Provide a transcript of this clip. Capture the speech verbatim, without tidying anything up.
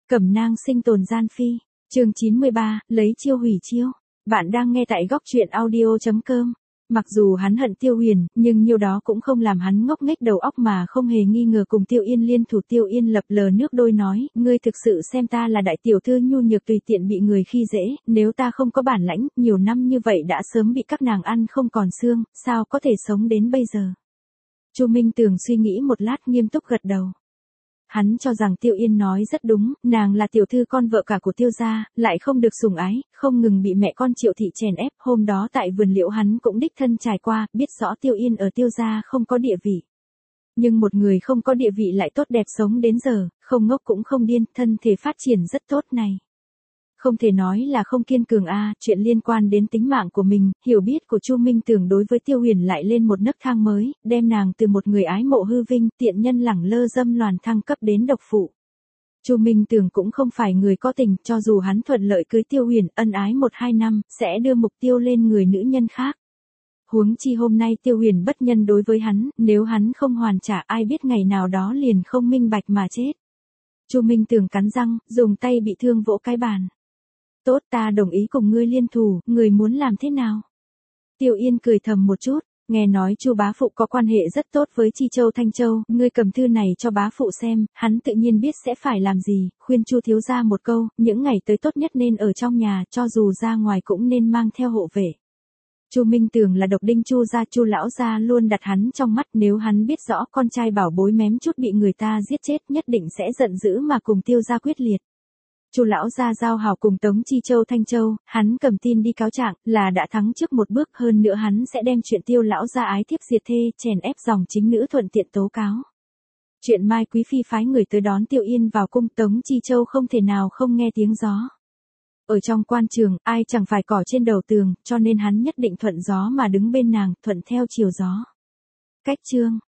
Cẩm nang sinh tồn gian phi, chương chín mươi ba, lấy chiêu hủy chiêu. Bạn đang nghe tại góc truyện audio chấm com. Mặc dù hắn hận Tiêu Huyền, nhưng nhiêu đó cũng không làm hắn ngốc nghếch đầu óc mà không hề nghi ngờ cùng Tiêu Yên liên thủ. Tiêu Yên lập lờ nước đôi nói, ngươi thực sự xem ta là đại tiểu thư nhu nhược tùy tiện bị người khi dễ, nếu ta không có bản lãnh, nhiều năm như vậy đã sớm bị các nàng ăn không còn xương, sao có thể sống đến bây giờ. Chu Minh Tường suy nghĩ một lát nghiêm túc gật đầu. Hắn cho rằng Tiêu Yên nói rất đúng, nàng là tiểu thư con vợ cả của Tiêu gia, lại không được sủng ái, không ngừng bị mẹ con Triệu thị chèn ép. Hôm đó tại vườn liễu hắn cũng đích thân trải qua, biết rõ Tiêu Yên ở Tiêu gia không có địa vị. Nhưng một người không có địa vị lại tốt đẹp sống đến giờ, không ngốc cũng không điên, thân thể phát triển rất tốt này. Không thể nói là không kiên cường a, à, chuyện liên quan đến tính mạng của mình, hiểu biết của Chu Minh Tường đối với Tiêu Huyền lại lên một nấc thang mới, đem nàng từ một người ái mộ hư vinh, tiện nhân lẳng lơ dâm loàn thăng cấp đến độc phụ. Chu Minh Tường cũng không phải người có tình, cho dù hắn thuận lợi cưới Tiêu Huyền, ân ái một hai năm, sẽ đưa mục tiêu lên người nữ nhân khác. Huống chi hôm nay Tiêu Huyền bất nhân đối với hắn, nếu hắn không hoàn trả ai biết ngày nào đó liền không minh bạch mà chết. Chu Minh Tường cắn răng, dùng tay bị thương vỗ cái bàn. Tốt, ta đồng ý cùng ngươi liên thủ, ngươi muốn làm thế nào? Tiêu Yên cười thầm một chút, nghe nói Chu bá phụ có quan hệ rất tốt với Chi Châu Thanh Châu, ngươi cầm thư này cho bá phụ xem, hắn tự nhiên biết sẽ phải làm gì, khuyên Chu thiếu gia một câu, những ngày tới tốt nhất nên ở trong nhà, cho dù ra ngoài cũng nên mang theo hộ vệ. Chu Minh Tường là độc đinh Chu gia, Chu lão gia luôn đặt hắn trong mắt, nếu hắn biết rõ con trai bảo bối mém chút bị người ta giết chết, nhất định sẽ giận dữ mà cùng Tiêu gia quyết liệt. Chu lão gia giao hảo cùng Tống Chi Châu Thanh Châu, hắn cầm tin đi cáo trạng, là đã thắng trước một bước, hơn nữa hắn sẽ đem chuyện Tiêu lão gia ái thiếp diệt thê, chèn ép dòng chính nữ thuận tiện tố cáo. Chuyện Mai Quý phi phái người tới đón Tiêu Yên vào cung, Tống Chi Châu không thể nào không nghe tiếng gió. Ở trong quan trường, ai chẳng phải cỏ trên đầu tường, cho nên hắn nhất định thuận gió mà đứng bên nàng, thuận theo chiều gió. Cách chương